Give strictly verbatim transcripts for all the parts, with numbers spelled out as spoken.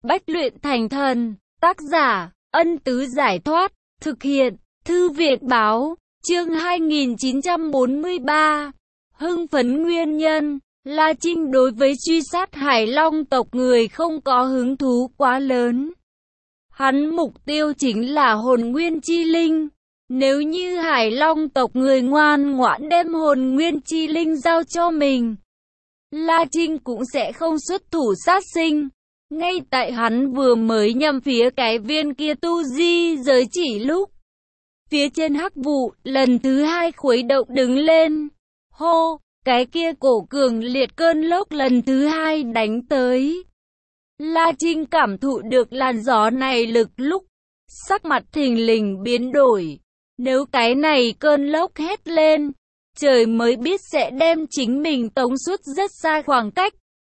Bách luyện thành thần. Tác giả, Ân Tứ Giải Thoát. Thực hiện, Thư Việt Báo. Chương hai nghìn chín trăm bốn mươi ba. Hưng phấn nguyên nhân. La Trinh đối với truy sát Hải Long tộc người không có hứng thú quá lớn. Hắn mục tiêu chính là hồn nguyên chi linh. Nếu như Hải Long tộc người ngoan ngoãn đem hồn nguyên chi linh giao cho mình, La Trinh cũng sẽ không xuất thủ sát sinh. Ngay tại hắn vừa mới nhằm phía cái viên kia tu di giới chỉ lúc, phía trên hắc vụ lần thứ hai khuấy động đứng lên. Hô, cái kia cổ cường liệt cơn lốc lần thứ hai đánh tới. La Trinh cảm thụ được làn gió này lực lúc, sắc mặt thình lình biến đổi. Nếu cái này cơn lốc hét lên, trời mới biết sẽ đem chính mình tống suốt rất xa khoảng cách.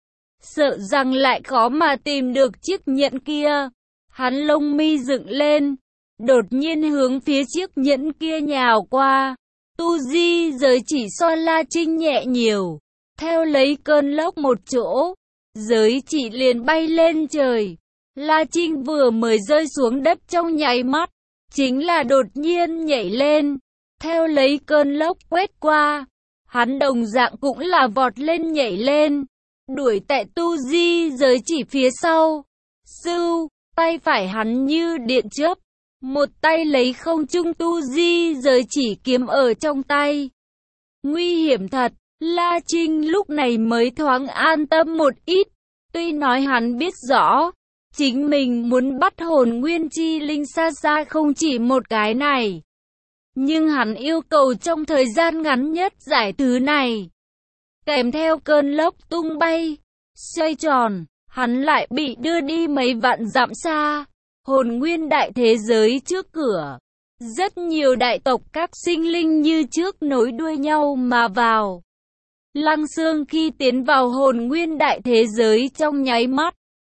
Sợ rằng lại khó mà tìm được chiếc nhẫn kia. Hắn lông mi dựng lên, đột nhiên hướng phía chiếc nhẫn kia nhào qua. Tu di giới chỉ so La Trinh nhẹ nhiều. Theo lấy cơn lốc một chỗ, giới chỉ liền bay lên trời. La Trinh vừa mới rơi xuống đất trong nháy mắt, chính là đột nhiên nhảy lên. Theo lấy cơn lốc quét qua, hắn đồng dạng cũng là vọt lên nhảy lên, đuổi tại tu di giới chỉ phía sau. Sưu, tay phải hắn như điện chớp, một tay lấy không trung tu di giới chỉ kiếm ở trong tay. Nguy hiểm thật, La Trinh lúc này mới thoáng an tâm một ít. Tuy nói hắn biết rõ, chính mình muốn bắt hồn nguyên chi linh xa xa không chỉ một cái này, nhưng hắn yêu cầu trong thời gian ngắn nhất giải thứ này. Kèm theo cơn lốc tung bay, xoay tròn, hắn lại bị đưa đi mấy vạn dặm xa. Hồn nguyên đại thế giới trước cửa, rất nhiều đại tộc các sinh linh như trước nối đuôi nhau mà vào. Lăng Xương khi tiến vào hồn nguyên đại thế giới trong nháy mắt,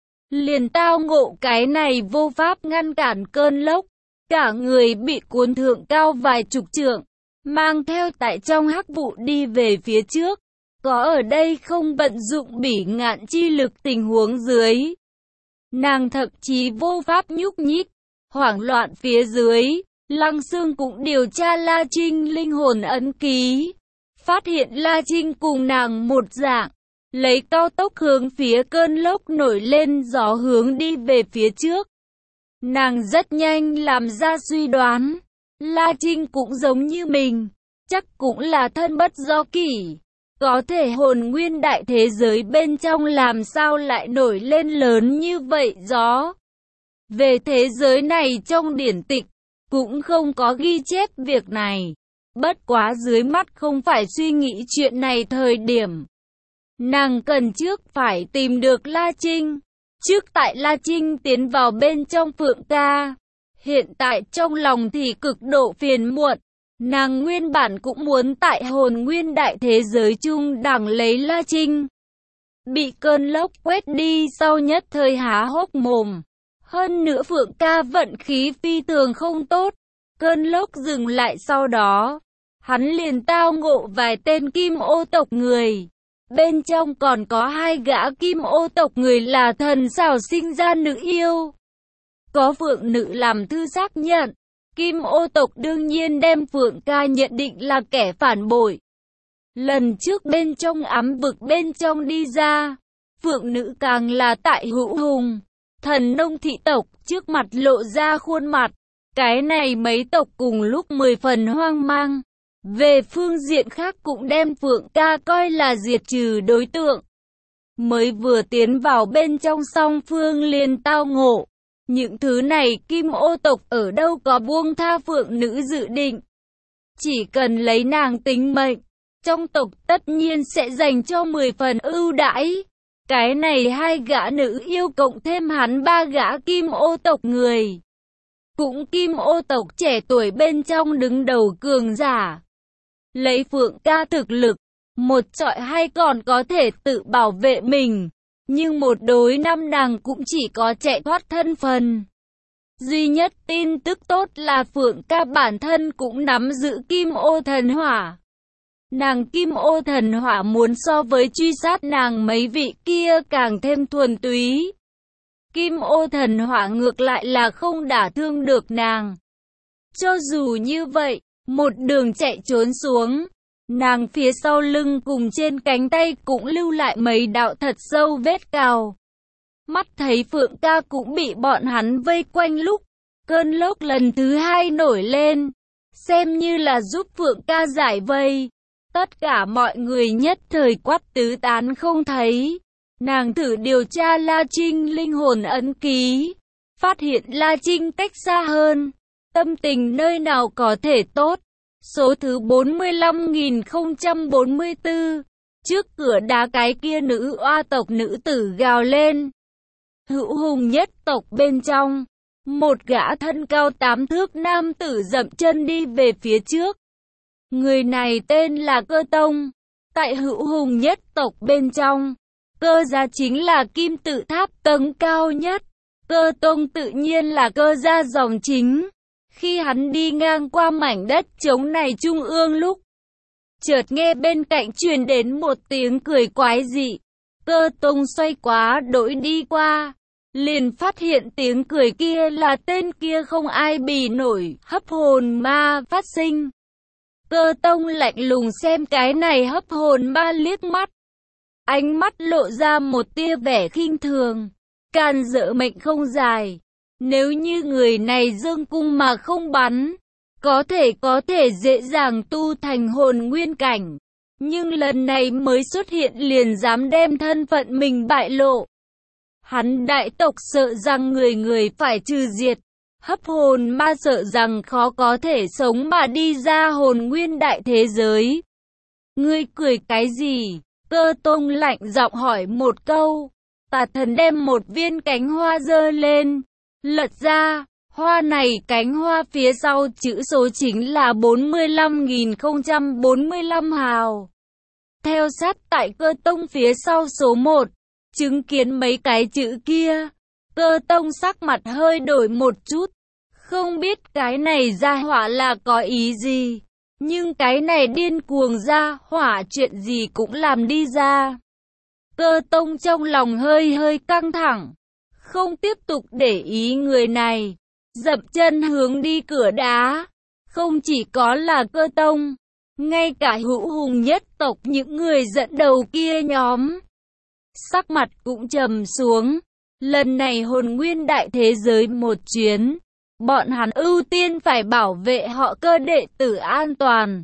liền tao ngộ cái này vô pháp ngăn cản cơn lốc. Cả người bị cuốn thượng cao vài chục trượng, mang theo tại trong hắc vụ đi về phía trước. Có ở đây không vận dụng bỉ ngạn chi lực tình huống dưới, nàng thậm chí vô pháp nhúc nhích. Hoảng loạn phía dưới, Lăng Xương cũng điều tra La Trinh linh hồn ấn ký, phát hiện La Trinh cùng nàng một dạng, lấy cao tốc hướng phía cơn lốc nổi lên gió hướng đi về phía trước. Nàng rất nhanh làm ra suy đoán, La Trinh cũng giống như mình, chắc cũng là thân bất do kỷ. Có thể hồn nguyên đại thế giới bên trong làm sao lại nổi lên lớn như vậy gió. Về thế giới này trong điển tịch, cũng không có ghi chép việc này. Bất quá dưới mắt không phải suy nghĩ chuyện này thời điểm. Nàng cần trước phải tìm được La Trinh. Trước tại La Trinh tiến vào bên trong Phượng Ca, hiện tại trong lòng thì cực độ phiền muộn. Nàng nguyên bản cũng muốn tại hồn nguyên đại thế giới chung đẳng lấy La Trinh. Bị cơn lốc quét đi sau nhất thời há hốc mồm. Hơn nữa Phượng Ca vận khí phi thường không tốt. Cơn lốc dừng lại sau đó, hắn liền tao ngộ vài tên kim ô tộc người. Bên trong còn có hai gã kim ô tộc người là thần xảo sinh ra nữ yêu. Có Phượng nữ làm thư xác nhận. Kim ô tộc đương nhiên đem Phượng Ca nhận định là kẻ phản bội. Lần trước bên trong ám vực bên trong đi ra, Phượng nữ càng là tại hữu hùng, thần nông thị tộc trước mặt lộ ra khuôn mặt. Cái này mấy tộc cùng lúc mười phần hoang mang. Về phương diện khác cũng đem Phượng Ca coi là diệt trừ đối tượng. Mới vừa tiến vào bên trong song phương liền tao ngộ. Những thứ này kim ô tộc ở đâu có buông tha Phượng nữ dự định. Chỉ cần lấy nàng tính mệnh, trong tộc tất nhiên sẽ dành cho mười phần ưu đãi. Cái này hai gã nữ yêu cộng thêm hắn ba gã kim ô tộc người. Cũng kim ô tộc trẻ tuổi bên trong đứng đầu cường giả. Lấy Phượng Ca thực lực, một trọi hay còn có thể tự bảo vệ mình. Nhưng một đối năm nàng cũng chỉ có chạy thoát thân phần. Duy nhất tin tức tốt là Phượng Ca bản thân cũng nắm giữ kim ô thần hỏa. Nàng kim ô thần hỏa muốn so với truy sát nàng mấy vị kia càng thêm thuần túy. Kim ô thần hỏa ngược lại là không đả thương được nàng. Cho dù như vậy, một đường chạy trốn xuống, nàng phía sau lưng cùng trên cánh tay cũng lưu lại mấy đạo thật sâu vết cào. Mắt thấy Phượng ca cũng bị bọn hắn vây quanh lúc cơn lốc lần thứ hai nổi lên, xem như là giúp Phượng ca giải vây. Tất cả mọi người nhất thời quát tứ tán không thấy. Nàng thử điều tra La Trinh linh hồn ấn ký, phát hiện La Trinh cách xa hơn, tâm tình nơi nào có thể tốt. Số thứ bốn mươi lăm nghìn không trăm bốn mươi tư, trước cửa đá cái kia nữ oa tộc nữ tử gào lên. Hữu hùng nhất tộc bên trong, một gã thân cao tám thước nam tử dậm chân đi về phía trước. Người này tên là Cơ Tông, tại hữu hùng nhất tộc bên trong, Cơ gia chính là kim tự tháp tầng cao nhất. Cơ Tông tự nhiên là Cơ gia dòng chính. Khi hắn đi ngang qua mảnh đất trống này trung ương lúc, chợt nghe bên cạnh truyền đến một tiếng cười quái dị. Cơ Tông xoay quá đổi đi qua, liền phát hiện tiếng cười kia là tên kia không ai bì nổi, hấp hồn ma phát sinh. Cơ Tông lạnh lùng xem cái này hấp hồn ma liếc mắt, ánh mắt lộ ra một tia vẻ khinh thường. Can dỡ mệnh không dài, nếu như người này dương cung mà không bắn, có thể có thể dễ dàng tu thành hồn nguyên cảnh. Nhưng lần này mới xuất hiện liền dám đem thân phận mình bại lộ. Hắn đại tộc sợ rằng người người phải trừ diệt, hấp hồn ma sợ rằng khó có thể sống mà đi ra hồn nguyên đại thế giới. Ngươi cười cái gì? Cơ Tông lạnh giọng hỏi một câu. Tà thần đem một viên cánh hoa giơ lên, lật ra, hoa này cánh hoa phía sau chữ số chính là bốn mươi lăm nghìn không trăm bốn mươi lăm hào. Theo sát tại Cơ Tông phía sau số một, chứng kiến mấy cái chữ kia, Cơ Tông sắc mặt hơi đổi một chút, không biết cái này ra hỏa là có ý gì, nhưng cái này điên cuồng ra hỏa chuyện gì cũng làm đi ra. Cơ Tông trong lòng hơi hơi căng thẳng, không tiếp tục để ý người này, dậm chân hướng đi cửa đá. Không chỉ có là Cơ Tông, ngay cả hữu hùng nhất tộc những người dẫn đầu kia nhóm, sắc mặt cũng trầm xuống. Lần này hồn nguyên đại thế giới một chuyến, bọn hắn ưu tiên phải bảo vệ họ Cơ đệ tử an toàn.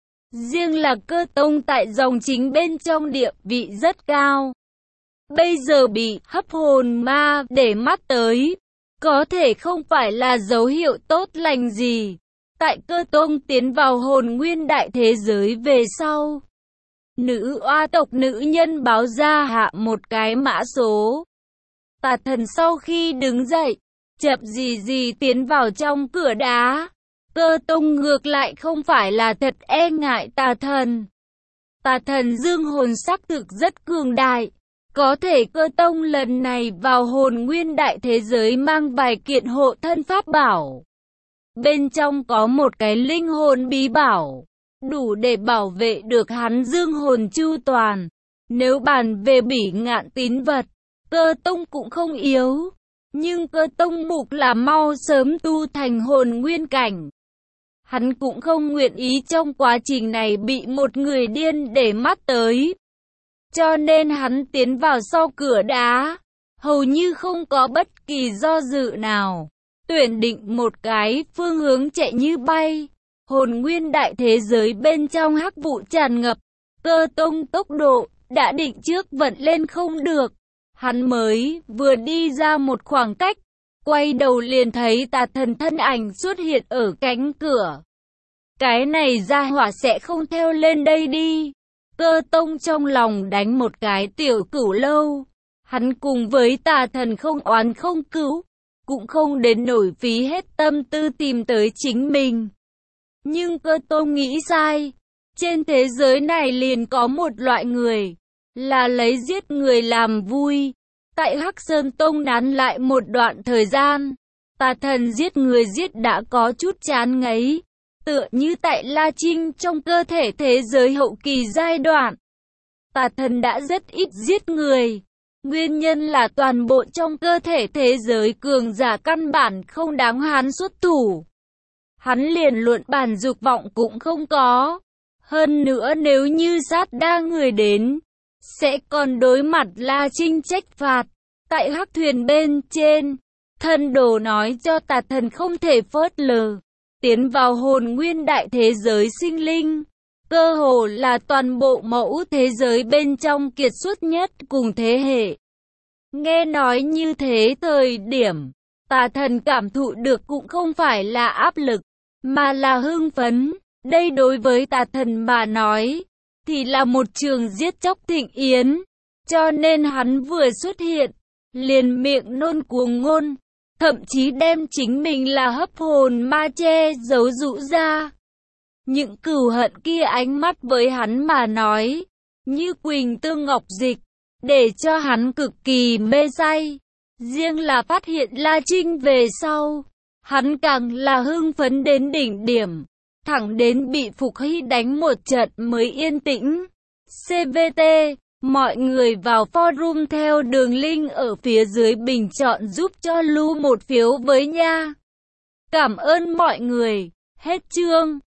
Riêng là Cơ Tông tại dòng chính bên trong địa vị rất cao, bây giờ bị hấp hồn ma để mắt tới, có thể không phải là dấu hiệu tốt lành gì. Tại Cơ Tông tiến vào hồn nguyên đại thế giới về sau, nữ oa tộc nữ nhân báo ra hạ một cái mã số. Tà thần sau khi đứng dậy, chậm gì gì tiến vào trong cửa đá. Cơ Tông ngược lại không phải là thật e ngại tà thần. Tà thần dương hồn sắc thực rất cường đại. Có thể Cơ Tông lần này vào hồn nguyên đại thế giới mang vài kiện hộ thân pháp bảo. Bên trong có một cái linh hồn bí bảo, đủ để bảo vệ được hắn dương hồn chu toàn. Nếu bàn về bỉ ngạn tín vật, Cơ Tông cũng không yếu. Nhưng Cơ Tông mục là mau sớm tu thành hồn nguyên cảnh. Hắn cũng không nguyện ý trong quá trình này bị một người điên để mắt tới. Cho nên hắn tiến vào sau cửa đá, hầu như không có bất kỳ do dự nào, tuyển định một cái phương hướng chạy như bay. Hồn nguyên đại thế giới bên trong hắc vụ tràn ngập, Cơ Tông tốc độ đã định trước vận lên không được. Hắn mới vừa đi ra một khoảng cách, quay đầu liền thấy tà thần thân ảnh xuất hiện ở cánh cửa. Cái này ra hỏa sẽ không theo lên đây đi. Cơ Tông trong lòng đánh một cái tiểu cửu lâu. Hắn cùng với tà thần không oán không cứu, cũng không đến nổi phí hết tâm tư tìm tới chính mình. Nhưng Cơ Tông nghĩ sai. Trên thế giới này liền có một loại người, là lấy giết người làm vui. Tại Hắc Sơn Tông nán lại một đoạn thời gian, tà thần giết người giết đã có chút chán ngấy. Tựa như tại La Trinh trong cơ thể thế giới hậu kỳ giai đoạn, tà thần đã rất ít giết người. Nguyên nhân là toàn bộ trong cơ thể thế giới cường giả căn bản không đáng hắn xuất thủ. Hắn liền luận bàn dục vọng cũng không có. Hơn nữa nếu như sát đa người đến, sẽ còn đối mặt La Trinh trách phạt. Tại hắc thuyền bên trên, thần đồ nói cho tà thần không thể phớt lờ. Tiến vào hồn nguyên đại thế giới sinh linh, cơ hồ là toàn bộ mẫu thế giới bên trong kiệt xuất nhất cùng thế hệ. Nghe nói như thế thời điểm, tà thần cảm thụ được cũng không phải là áp lực, mà là hưng phấn. Đây đối với tà thần mà nói, thì là một trường giết chóc thịnh yến. Cho nên hắn vừa xuất hiện, liền miệng nôn cuồng ngôn, thậm chí đem chính mình là hấp hồn ma che giấu rũ ra. Những cừu hận kia ánh mắt với hắn mà nói, như quỳnh tương ngọc dịch, để cho hắn cực kỳ mê say. Riêng là phát hiện La Trinh về sau, hắn càng là hưng phấn đến đỉnh điểm, thẳng đến bị Phục Hy đánh một trận mới yên tĩnh. xê vê tê, mọi người vào forum theo đường link ở phía dưới bình chọn giúp cho Lu một phiếu với nha. Cảm ơn mọi người. Hết chương.